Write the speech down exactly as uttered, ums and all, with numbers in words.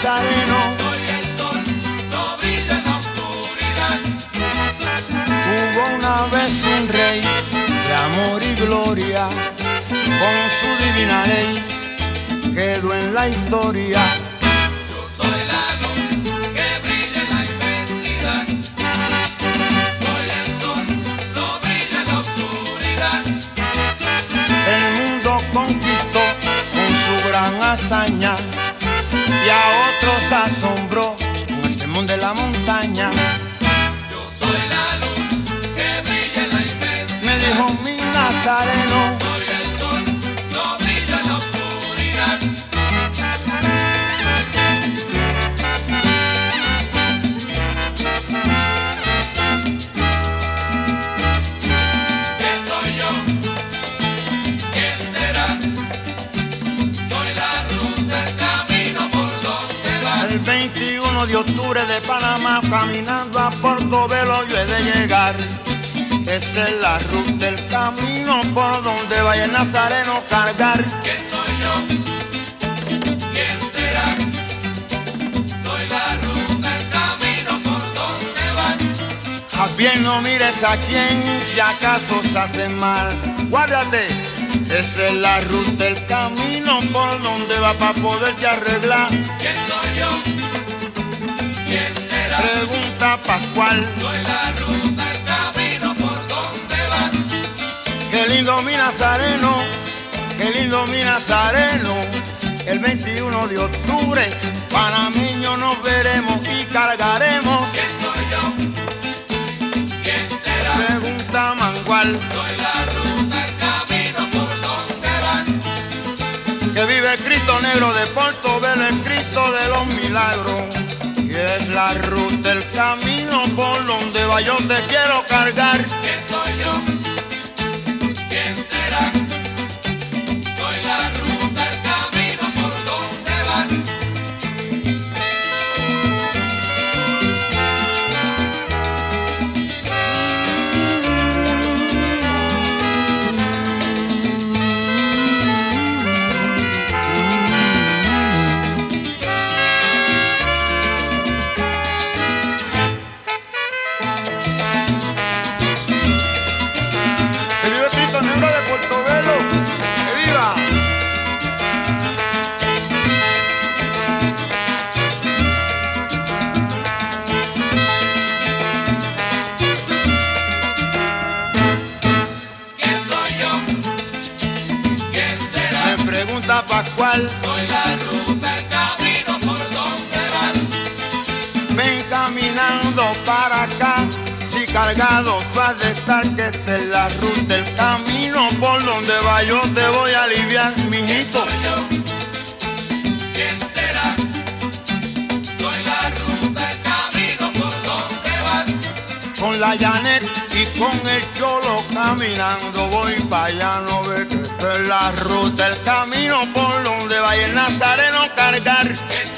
Nazareno. Soy el sol, no brilla en la oscuridad. Hubo una vez un rey de amor y gloria, con su divina ley quedó en la historia. Yo soy la luz que brilla en la inmensidad. Soy el sol, no brilla en la oscuridad. El mundo conquistó con su gran hazaña y a otros asombró con el sermón de la montaña. Yo soy la luz que brilla en la inmensidad. Me dijo mi Nazareno. Soy el sol, no brilla en la oscuridad. ¿Quién soy yo? ¿Quién será? Soy la ruta, el camino por donde vas. El veintiuno de octubre de Panamá, caminando a Portobelo yo he de llegar. Esa es la ruta, el camino por donde vaya el Nazareno cargar. ¿Quién soy yo? ¿Quién será? Soy la ruta, el camino por donde vas. A bien no mires a quien, si acaso se hace mal. Guárdate, esa es la ruta, el camino por donde va para poderte arreglar. ¿Quién soy yo? ¿Quién será? Pregunta Pascual. Soy la ruta, el camino por donde vas. Qué lindo mi Nazareno, qué lindo mi Nazareno. El veintiuno de octubre, panameños nos veremos y cargaremos. ¿Quién soy yo? ¿Quién será? Pregunta Mangual. Soy la ruta, el camino por donde vas. Que vive el Cristo Negro de Portobelo, el Cristo de los milagros. Y es la ruta, el camino por donde va, yo te quiero cargar. ¿Quién soy yo? ¿Quién será? Soy la ruta, el camino por donde vas. Que vive el Cristo Negro de Portobelo, que viva. ¿Quién soy yo? ¿Quién será? Me pregunta Pascual. Soy la ruta, el camino por donde vas. Ven caminando para acá, si cargado tú has de estar, que esta es la ruta, el camino por donde va, yo te voy a aliviar, ¿Quién mijito. soy yo? ¿Quién será? Soy la ruta, el camino por donde vas. Con la Janet y con el Cholo caminando voy para allá, no ve que esta es la ruta, el camino por donde va y el Nazareno cargar. ¿Quién